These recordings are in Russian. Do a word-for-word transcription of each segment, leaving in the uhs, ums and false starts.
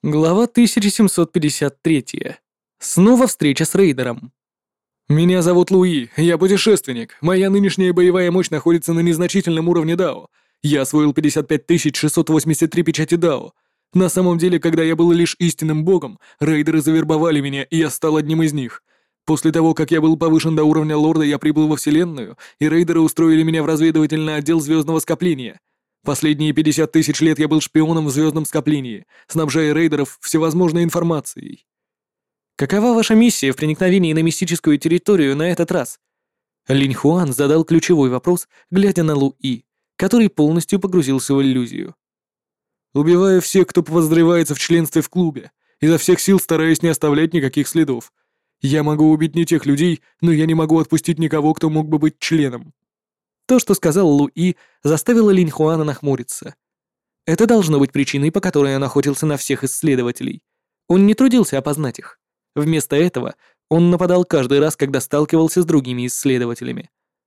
Глава тысяча семьсот пятьдесят три. Снова встреча с рейдером. «Меня зовут Луи, я путешественник. Моя нынешняя боевая мощь находится на незначительном уровне дао. Я освоил пятьдесят пять тысяч шестьсот восемьдесят три печати дао. На самом деле, когда я был лишь истинным богом, рейдеры завербовали меня, и я стал одним из них. После того, как я был повышен до уровня лорда, я прибыл во Вселенную, и рейдеры устроили меня в разведывательный отдел звездного скопления. Последние пятьдесят тысяч лет я был шпионом в звездном скоплении, снабжая рейдеров всевозможной информацией. Какова ваша миссия в проникновении на мистическую территорию на этот раз? Линь Хуан задал ключевой вопрос, глядя на Луи, который полностью погрузился в иллюзию. Убиваю всех, кто подозревается в членстве в клубе, изо всех сил стараюсь не оставлять никаких следов. Я могу убить не тех людей, но я не могу отпустить никого, кто мог бы быть членом. То, что сказал Луи, заставило Линь Хуана нахмуриться. Это должно быть причиной, по которой он охотился на всех исследователей. Он не трудился опознать их. Вместо этого он нападал каждый раз, когда сталкивался с другими исследователями.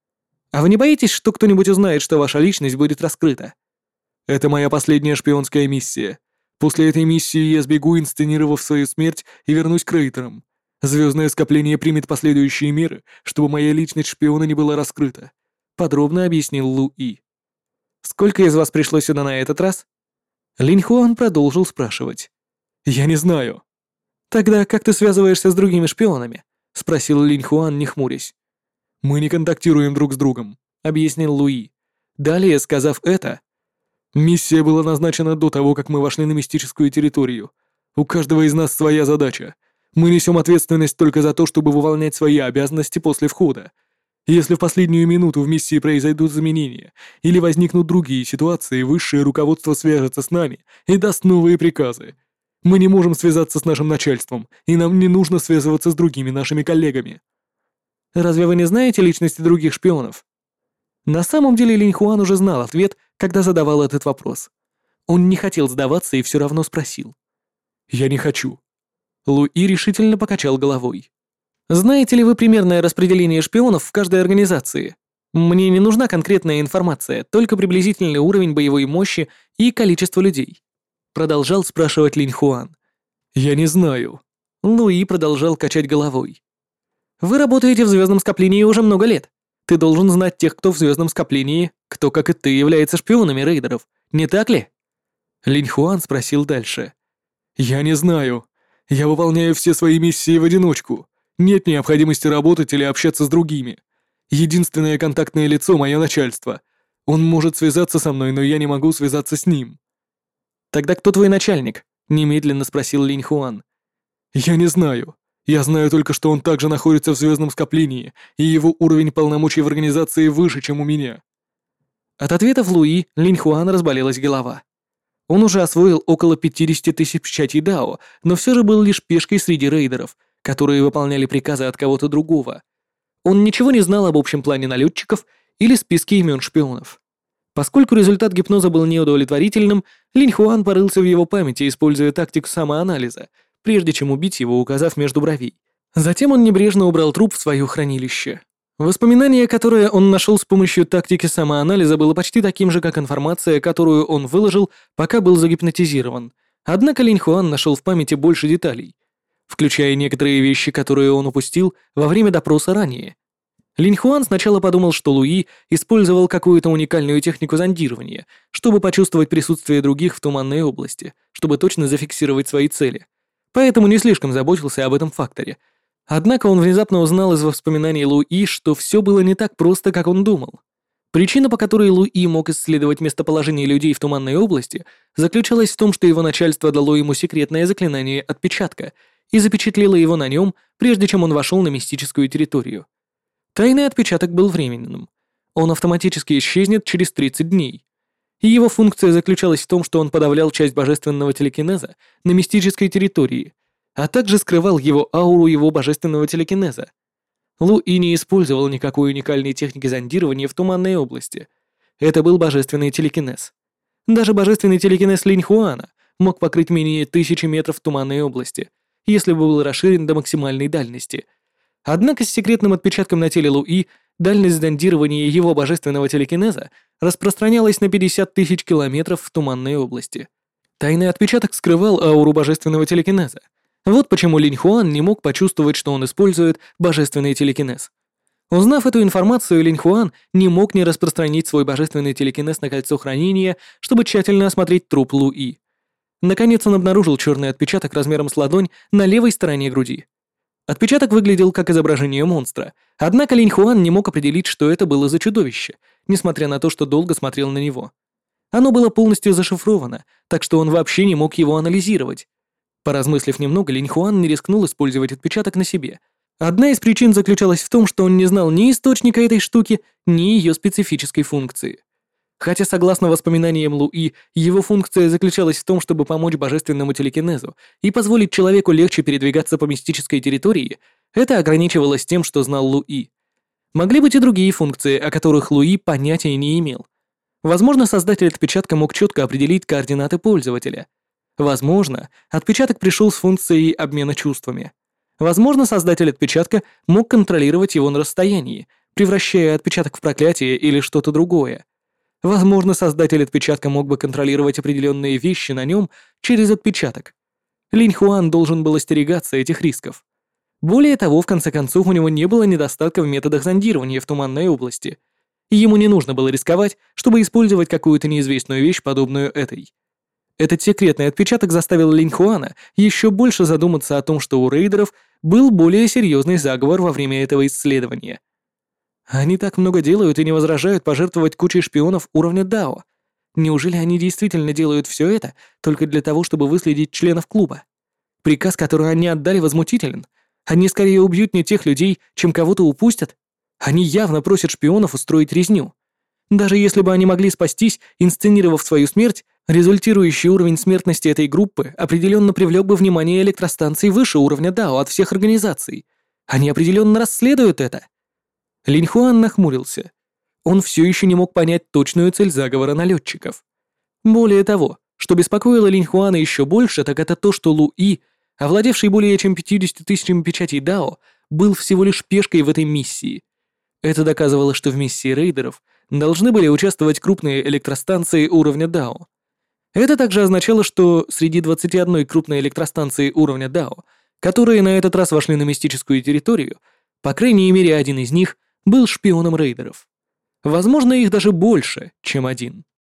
А вы не боитесь, что кто-нибудь узнает, что ваша личность будет раскрыта? Это моя последняя шпионская миссия. После этой миссии я сбегу, инсценировав свою смерть, и вернусь к рейтерам. Звездное скопление примет последующие меры, чтобы моя личность шпиона не была раскрыта. Подробно объяснил Луи. «Сколько из вас пришло сюда на этот раз?» Линь Хуан продолжил спрашивать. «Я не знаю». «Тогда как ты связываешься с другими шпионами?» — спросил Линь Хуан, не хмурясь. «Мы не контактируем друг с другом», — объяснил Луи. Далее, сказав это, «Миссия была назначена до того, как мы вошли на мистическую территорию. У каждого из нас своя задача. Мы несем ответственность только за то, чтобы выполнять свои обязанности после входа. Если в последнюю минуту в миссии произойдут изменения или возникнут другие ситуации, высшее руководство свяжется с нами и даст новые приказы. Мы не можем связаться с нашим начальством, и нам не нужно связываться с другими нашими коллегами». «Разве вы не знаете личности других шпионов?» На самом деле Линь Хуан уже знал ответ, когда задавал этот вопрос. Он не хотел сдаваться и все равно спросил. «Я не хочу». Луи решительно покачал головой. «Знаете ли вы примерное распределение шпионов в каждой организации? Мне не нужна конкретная информация, только приблизительный уровень боевой мощи и количество людей». Продолжал спрашивать Линь Хуан. «Я не знаю». Луи продолжал качать головой. «Вы работаете в звездном скоплении уже много лет. Ты должен знать тех, кто в звездном скоплении, кто, как и ты, является шпионами рейдеров, не так ли?» Линь Хуан спросил дальше. «Я не знаю. Я выполняю все свои миссии в одиночку. Нет необходимости работать или общаться с другими. Единственное контактное лицо — мое начальство. Он может связаться со мной, но я не могу связаться с ним». «Тогда кто твой начальник?» — немедленно спросил Линь Хуан. «Я не знаю. Я знаю только, что он также находится в звездном скоплении, и его уровень полномочий в организации выше, чем у меня». От ответов Луи Линь Хуана разболелась голова. Он уже освоил около пятидесяти тысяч печатей дао, но все же был лишь пешкой среди рейдеров, которые выполняли приказы от кого-то другого. Он ничего не знал об общем плане налетчиков или списке имен шпионов. Поскольку результат гипноза был неудовлетворительным, Линь Хуан порылся в его памяти, используя тактику самоанализа, прежде чем убить его, указав между бровей. Затем он небрежно убрал труп в свое хранилище. Воспоминание, которое он нашел с помощью тактики самоанализа, было почти таким же, как информация, которую он выложил, пока был загипнотизирован. Однако Линь Хуан нашел в памяти больше деталей, включая некоторые вещи, которые он упустил во время допроса ранее. Линь Хуан сначала подумал, что Луи использовал какую-то уникальную технику зондирования, чтобы почувствовать присутствие других в туманной области, чтобы точно зафиксировать свои цели. Поэтому не слишком заботился об этом факторе. Однако он внезапно узнал из воспоминаний Луи, что все было не так просто, как он думал. Причина, по которой Луи мог исследовать местоположение людей в туманной области, заключалась в том, что его начальство дало ему секретное заклинание отпечатка и запечатлело его на нем, прежде чем он вошел на мистическую территорию. Тайный отпечаток был временным. Он автоматически исчезнет через тридцать дней. И его функция заключалась в том, что он подавлял часть божественного телекинеза на мистической территории, а также скрывал его ауру его божественного телекинеза. Луи не использовал никакой уникальной техники зондирования в туманной области. Это был божественный телекинез. Даже божественный телекинез Линь Хуана мог покрыть менее тысячи метров в туманной области, если бы был расширен до максимальной дальности. Однако с секретным отпечатком на теле Луи дальность зондирования его божественного телекинеза распространялась на пятьдесят тысяч километров в туманной области. Тайный отпечаток скрывал ауру божественного телекинеза. Вот почему Линь Хуан не мог почувствовать, что он использует божественный телекинез. Узнав эту информацию, Линь Хуан не мог не распространить свой божественный телекинез на кольцо хранения, чтобы тщательно осмотреть труп Луи. Наконец он обнаружил черный отпечаток размером с ладонь на левой стороне груди. Отпечаток выглядел как изображение монстра, однако Линь Хуан не мог определить, что это было за чудовище, несмотря на то, что долго смотрел на него. Оно было полностью зашифровано, так что он вообще не мог его анализировать. Поразмыслив немного, Линь Хуан не рискнул использовать отпечаток на себе. Одна из причин заключалась в том, что он не знал ни источника этой штуки, ни ее специфической функции. Хотя, согласно воспоминаниям Луи, его функция заключалась в том, чтобы помочь божественному телекинезу и позволить человеку легче передвигаться по мистической территории, это ограничивалось тем, что знал Луи. Могли быть и другие функции, о которых Луи понятия не имел. Возможно, создатель отпечатка мог четко определить координаты пользователя. Возможно, отпечаток пришел с функцией обмена чувствами. Возможно, создатель отпечатка мог контролировать его на расстоянии, превращая отпечаток в проклятие или что-то другое. Возможно, создатель отпечатка мог бы контролировать определенные вещи на нем через отпечаток. Линь Хуан должен был остерегаться этих рисков. Более того, в конце концов, у него не было недостатка в методах зондирования в туманной области. И ему не нужно было рисковать, чтобы использовать какую-то неизвестную вещь, подобную этой. Этот секретный отпечаток заставил Линь Хуана еще больше задуматься о том, что у рейдеров был более серьезный заговор во время этого исследования. Они так много делают и не возражают пожертвовать кучей шпионов уровня Дао. Неужели они действительно делают все это только для того, чтобы выследить членов клуба? Приказ, который они отдали, возмутителен. Они скорее убьют не тех людей, чем кого-то упустят. Они явно просят шпионов устроить резню. Даже если бы они могли спастись, инсценировав свою смерть, результирующий уровень смертности этой группы определенно привлек бы внимание электростанций выше уровня Дао от всех организаций. Они определенно расследуют это. Линь Хуан нахмурился. Он все еще не мог понять точную цель заговора налетчиков. Более того, что беспокоило Линь Хуана еще больше, так это то, что Луи, овладевший более чем пятьюдесятью тысячами печатей Дао, был всего лишь пешкой в этой миссии. Это доказывало, что в миссии рейдеров должны были участвовать крупные электростанции уровня Дао. Это также означало, что среди двадцати одной крупной электростанции уровня Дао, которые на этот раз вошли на мистическую территорию, по крайней мере один из них был шпионом рейдеров. Возможно, их даже больше, чем один.